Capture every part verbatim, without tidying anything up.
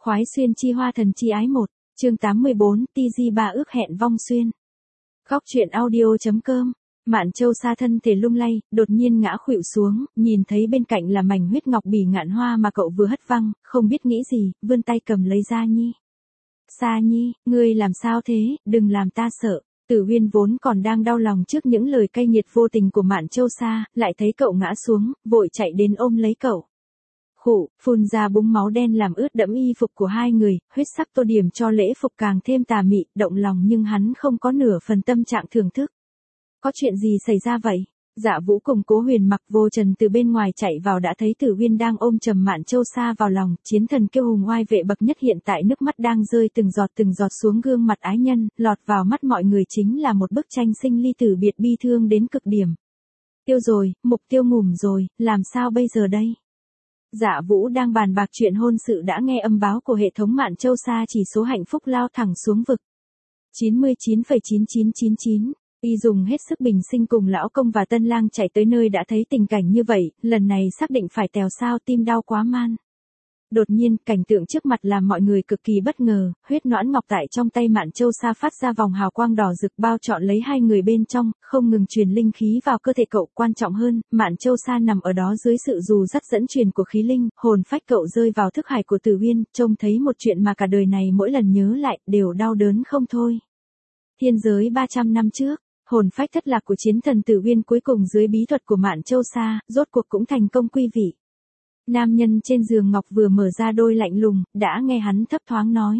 Khoái xuyên chi hoa thần chi ái một, chương tám mươi bốn, ti di ba ước hẹn vong xuyên. Góc truyện audio.com. Mạn Châu Sa thân thể lung lay, đột nhiên ngã khuỵu xuống, nhìn thấy bên cạnh là mảnh huyết ngọc bỉ ngạn hoa mà cậu vừa hất văng, không biết nghĩ gì, vươn tay cầm lấy Sa Nhi. Sa Nhi, ngươi làm sao thế, đừng làm ta sợ. Tử Huyên vốn còn đang đau lòng trước những lời cay nghiệt vô tình của Mạn Châu Sa, lại thấy cậu ngã xuống, vội chạy đến ôm lấy cậu. Khụ, phun ra búng máu đen làm ướt đẫm y phục của hai người, huyết sắc tô điểm cho lễ phục càng thêm tà mị, động lòng nhưng hắn không có nửa phần tâm trạng thưởng thức. Có chuyện gì xảy ra vậy? Dạ Vũ cùng Cố Huyền mặc vô trần từ bên ngoài chạy vào đã thấy Tử Huyên đang ôm trầm Mạn Châu Sa vào lòng, chiến thần kiêu hùng oai vệ bậc nhất hiện tại nước mắt đang rơi từng giọt từng giọt xuống gương mặt ái nhân, lọt vào mắt mọi người chính là một bức tranh sinh ly tử biệt bi thương đến cực điểm. Tiêu rồi, mục tiêu ngủm rồi, làm sao bây giờ đây? Dạ Vũ đang bàn bạc chuyện hôn sự đã nghe âm báo của hệ thống Mạn Châu Sa chỉ số hạnh phúc lao thẳng xuống vực. chín mươi chín phẩy chín chín chín chín. Y dùng hết sức bình sinh cùng lão công và tân lang chạy tới nơi đã thấy tình cảnh như vậy, lần này xác định phải tèo sao tim đau quá man. Đột nhiên, cảnh tượng trước mặt làm mọi người cực kỳ bất ngờ, huyết noãn ngọc tại trong tay Mạn Châu Sa phát ra vòng hào quang đỏ rực bao trọn lấy hai người bên trong, không ngừng truyền linh khí vào cơ thể cậu. Quan trọng hơn, Mạn Châu Sa nằm ở đó dưới sự dù dắt dẫn truyền của khí linh, hồn phách cậu rơi vào thức hải của Tử Huyên, trông thấy một chuyện mà cả đời này mỗi lần nhớ lại, đều đau đớn không thôi. Thiên giới ba trăm năm trước, hồn phách thất lạc của chiến thần Tử Huyên cuối cùng dưới bí thuật của Mạn Châu Sa, rốt cuộc cũng thành công quy vị. Nam nhân trên giường ngọc vừa mở ra đôi lạnh lùng, đã nghe hắn thấp thoáng nói.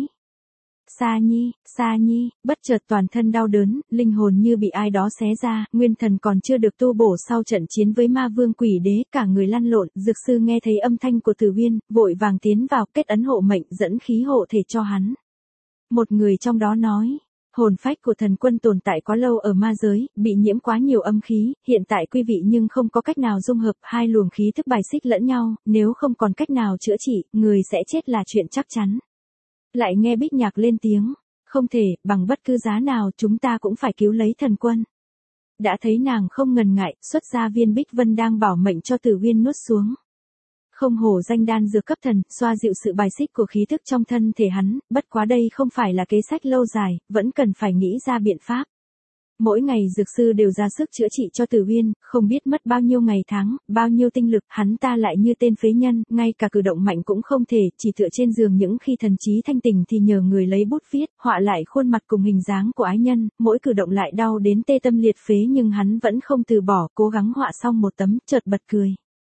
Sa Nhi, Sa Nhi, bất chợt toàn thân đau đớn, linh hồn như bị ai đó xé ra, nguyên thần còn chưa được tu bổ sau trận chiến với ma vương quỷ đế, cả người lăn lộn. Dược sư nghe thấy âm thanh của Tử Huyên, vội vàng tiến vào kết ấn hộ mệnh dẫn khí hộ thể cho hắn. Một người trong đó nói. Hồn phách của thần quân tồn tại quá lâu ở ma giới, bị nhiễm quá nhiều âm khí, hiện tại quy vị nhưng không có cách nào dung hợp, hai luồng khí thức bài xích lẫn nhau, nếu không còn cách nào chữa trị, người sẽ chết là chuyện chắc chắn. Lại nghe Bích Nhạc lên tiếng, không thể, bằng bất cứ giá nào chúng ta cũng phải cứu lấy thần quân. Đã thấy nàng không ngần ngại, xuất ra viên Bích Vân đang bảo mệnh cho Tử Huyên nuốt xuống. Không hổ danh đan dược cấp thần, xoa dịu sự bài xích của khí thức trong thân thể hắn, bất quá đây không phải là kế sách lâu dài, vẫn cần phải nghĩ ra biện pháp. Mỗi ngày dược sư đều ra sức chữa trị cho Tử Huyên, không biết mất bao nhiêu ngày tháng, bao nhiêu tinh lực, hắn ta lại như tên phế nhân, ngay cả cử động mạnh cũng không thể, chỉ tựa trên giường những khi thần trí thanh tỉnh thì nhờ người lấy bút viết, họa lại khuôn mặt cùng hình dáng của ái nhân, mỗi cử động lại đau đến tê tâm liệt phế nhưng hắn vẫn không từ bỏ, cố gắng họa xong một tấm, chợt bật cười.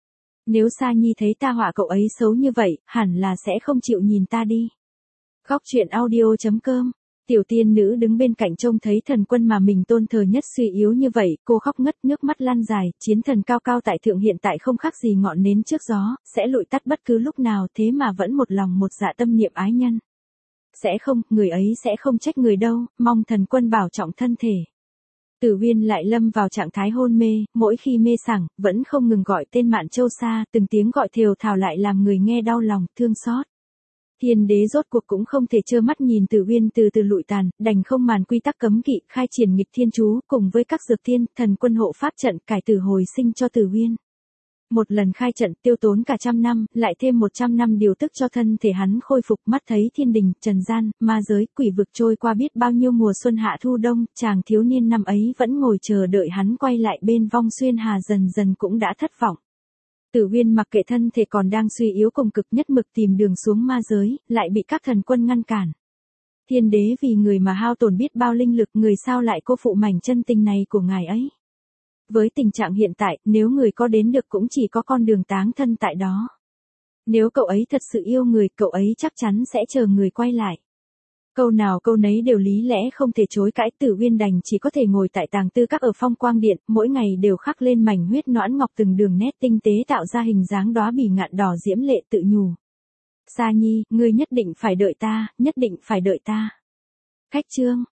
Nếu Sa Nhi thấy ta họa cậu ấy xấu như vậy, hẳn là sẽ không chịu nhìn ta đi. Góc truyện audio.com. Tiểu tiên nữ đứng bên cạnh trông thấy thần quân mà mình tôn thờ nhất suy yếu như vậy, cô khóc ngất nước mắt lăn dài, chiến thần cao cao tại thượng hiện tại không khác gì ngọn nến trước gió, sẽ lụi tắt bất cứ lúc nào thế mà vẫn một lòng một dạ tâm niệm ái nhân. Sẽ không, người ấy sẽ không trách người đâu, mong thần quân bảo trọng thân thể. Tử Huyên lại lâm vào trạng thái hôn mê, mỗi khi mê sảng, vẫn không ngừng gọi tên Mạn Châu Sa, từng tiếng gọi thều thào lại làm người nghe đau lòng, thương xót. Thiên đế rốt cuộc cũng không thể trơ mắt nhìn Tử Huyên từ từ lụi tàn, đành không màn quy tắc cấm kỵ, khai triển nghịch thiên chú, cùng với các dược thiên, thần quân hộ pháp trận, cải tử hồi sinh cho Tử Huyên. Một lần khai trận tiêu tốn cả trăm năm, lại thêm một trăm năm điều tức cho thân thể hắn khôi phục, mắt thấy thiên đình, trần gian, ma giới, quỷ vực trôi qua biết bao nhiêu mùa xuân hạ thu đông, chàng thiếu niên năm ấy vẫn ngồi chờ đợi hắn quay lại bên vong xuyên hà dần dần cũng đã thất vọng. Tử Huyên mặc kệ thân thể còn đang suy yếu cùng cực nhất mực tìm đường xuống ma giới, lại bị các thần quân ngăn cản. Thiên đế vì người mà hao tổn biết bao linh lực, người sao lại cô phụ mảnh chân tình này của ngài ấy. Với tình trạng hiện tại, nếu người có đến được cũng chỉ có con đường táng thân tại đó. Nếu cậu ấy thật sự yêu người, cậu ấy chắc chắn sẽ chờ người quay lại. Câu nào câu nấy đều lý lẽ không thể chối cãi. Tử Huyên đành chỉ có thể ngồi tại tàng tư các ở Phong Quang Điện, mỗi ngày đều khắc lên mảnh huyết noãn ngọc từng đường nét tinh tế tạo ra hình dáng đóa bỉ ngạn đỏ diễm lệ, tự nhủ. Sa Nhi, ngươi nhất định phải đợi ta, nhất định phải đợi ta. Cách chương.